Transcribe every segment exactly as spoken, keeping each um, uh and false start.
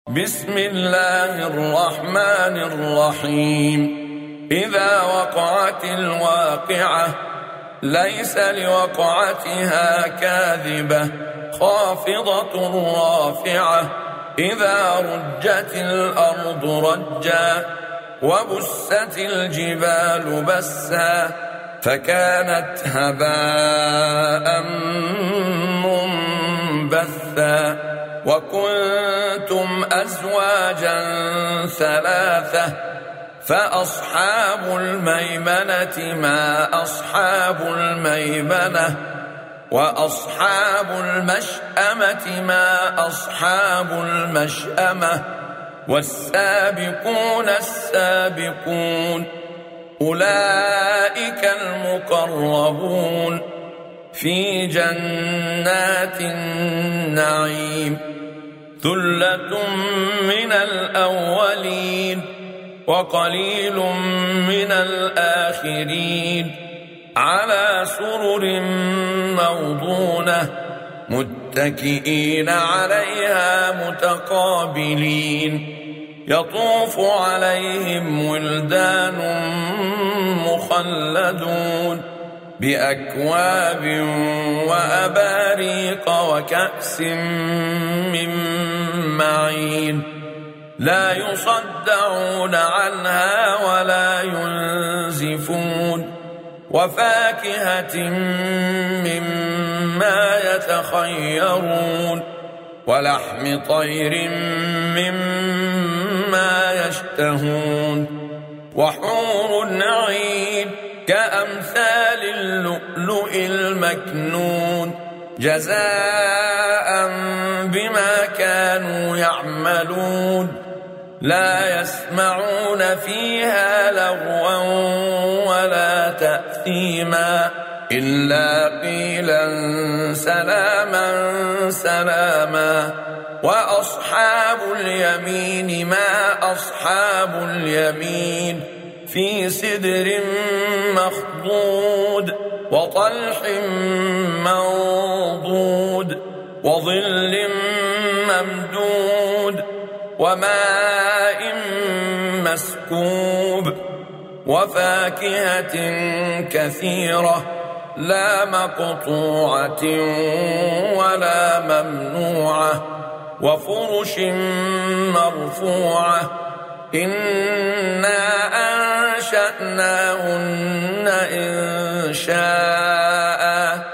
بسم الله الرحمن الرحيم. إذا وقعت الواقعة ليس لوقعتها كاذبة خافضة رافعة إذا رجت الأرض رجا وبست الجبال بسا فكانت هباء منبثا وكنتم أزواجا ثلاثة فأصحاب الميمنة ما أصحاب الميمنة وأصحاب المشأمة ما أصحاب المشأمة والسابقون السابقون أولئك المقربون في جنات النعيم ثلة من الأولين وقليل من الآخرين على سرر موضونة متكئين عليها متقابلين يطوف عليهم ولدان مخلدون بأكواب وأباريق وكأس من معين لا يصدعون عنها ولا ينزفون وفاكهة مما يتخيرون ولحم طير مما يشتهون وحور عين كأمثال اللؤلؤ المكنون جزاء بما كانوا يعملون لا يسمعون فيها لغوا ولا تأثيما إلا قيلا سلاما سلاما وأصحاب اليمين ما أصحاب اليمين في سدر مخضود وطلح منضود وظل ممدود وماء مسكوب وفاكهة كثيرة لا مقطوعة ولا ممنوعة وفرش مرفوعة إنا أنشأناهن إنشاء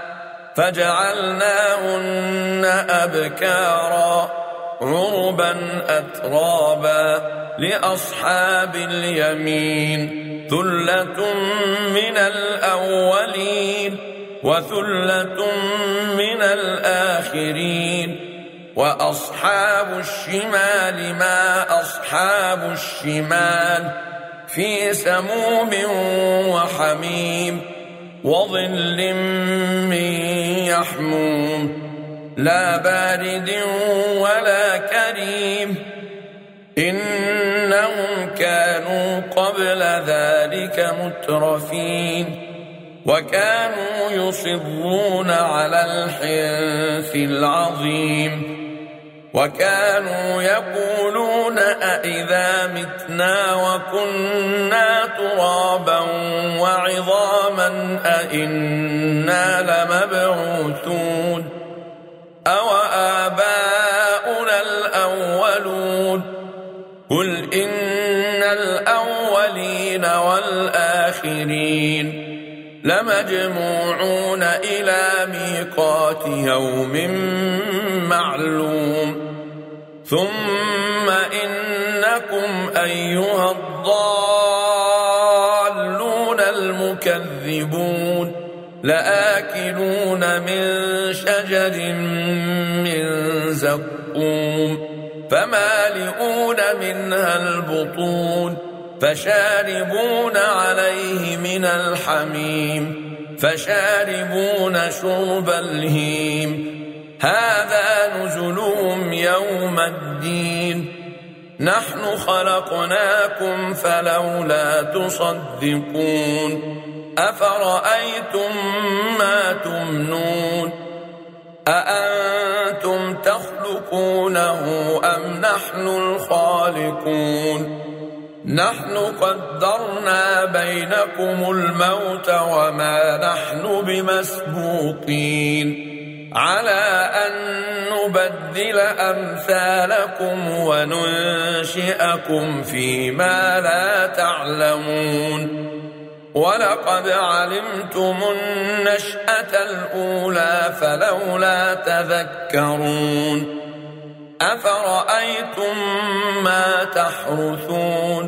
فجعلناهن أبكارا عربا أترابا لأصحاب اليمين ثلة من الأولين وثلة من الآخرين وأصحاب الشمال ما أصحاب الشمال في سموم وحميم وظل من يحموم لا بارد ولا كريم إنهم كانوا قبل ذلك مترفين وكانوا يصرون على الحنث العظيم وكانوا يقولون أئذا متنا وكنا ترابا وعظاما أئنا لمبعوثون أو آباؤنا الأولون قل إن الأولين والآخرين لمجموعون إلى ميقات يوم معلوم ثم إنكم أيها الضالون المكذبون لآكلون من شجر من زقوم فمالئون منها البطون فشاربون عليه من الحميم فشاربون شرب الهيم هذا نزلهم يوم الدين نحن خلقناكم فلولا تصدقون أفرأيتم ما تمنون أأنتم تخلقون تخلقونه أم نحن الخالقون نحن قدرنا بينكم الموت وما نحن بمسبوقين على أن نبدل أمثالكم وننشئكم فيما لا تعلمون ولقد علمتم النشأة الأولى فلولا تذكرون أفرأيتم ما تحرثون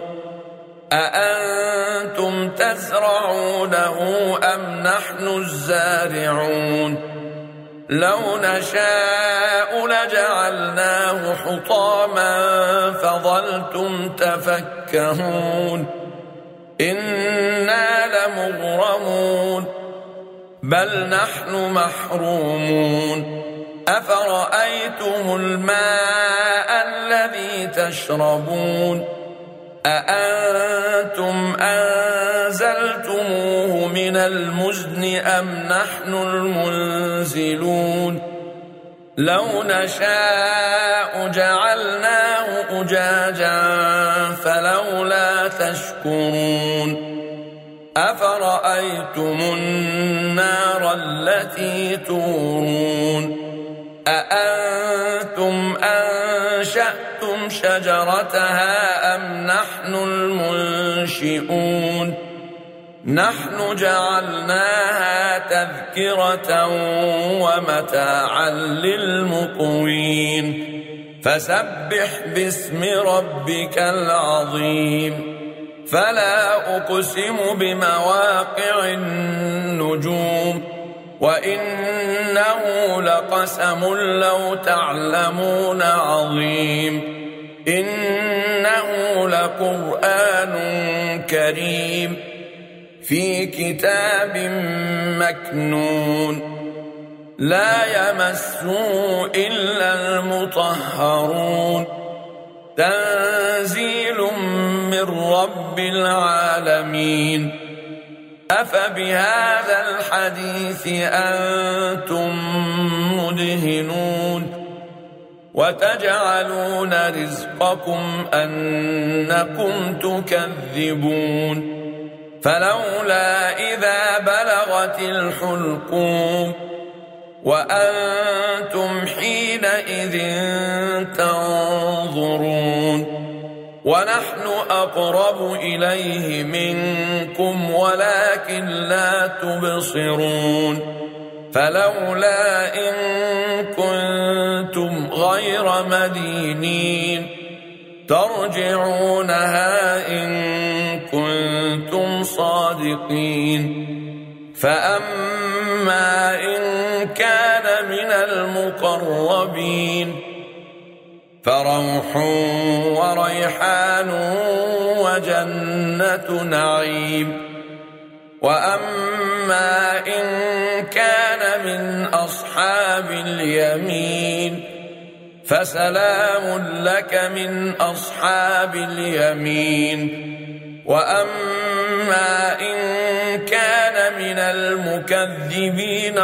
أأنتم تزرعونه أم نحن الزارعون لو نشاء لجعلناه حطاما فظلتم تفكهون إنا لمغرمون بل نحن محرومون أفرأيتم الماء الذي تشربون أأنتم أنزلتموه من المزن أم نحن المنزلون لو نشاء جعلناه أجاجا فلولا تشكرون أفرأيتم النار التي تورون أأنتم أنشأتم شجرتها أم نحن المنشئون نحن جعلناها تذكرة ومتاعا للمقوين فسبح باسم ربك العظيم فلا أقسم بمواقع النجوم وإنه لقسم لو تعلمون عظيم إنه لقرآن كريم في كتاب مكنون لا يمسه إلا المطهرون تنزيل من رب العالمين أفبهذا الحديث أنتم مدهنون وتجعلون رزقكم أنكم تكذبون فلولا إذا بلغت الحلقوم وأنتم حينئذ تنظرون ونحن أقرب إليه منكم ولكن لا تبصرون فلولا إن كنتم غير مدينين ترجعونها إن كنتم صادقين فأما إن كان من المقربين فروح وريحان وجنة نعيم وأما إن كان من أصحاب اليمين فسلام لك من أصحاب اليمين وأما إن كان من المكذبين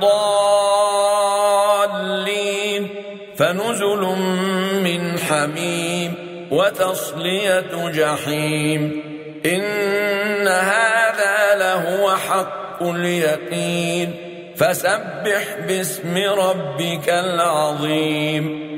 الضالين فنزل من حميم وتصلية جحيم إن هذا لهو حق اليقين فسبح باسم ربك العظيم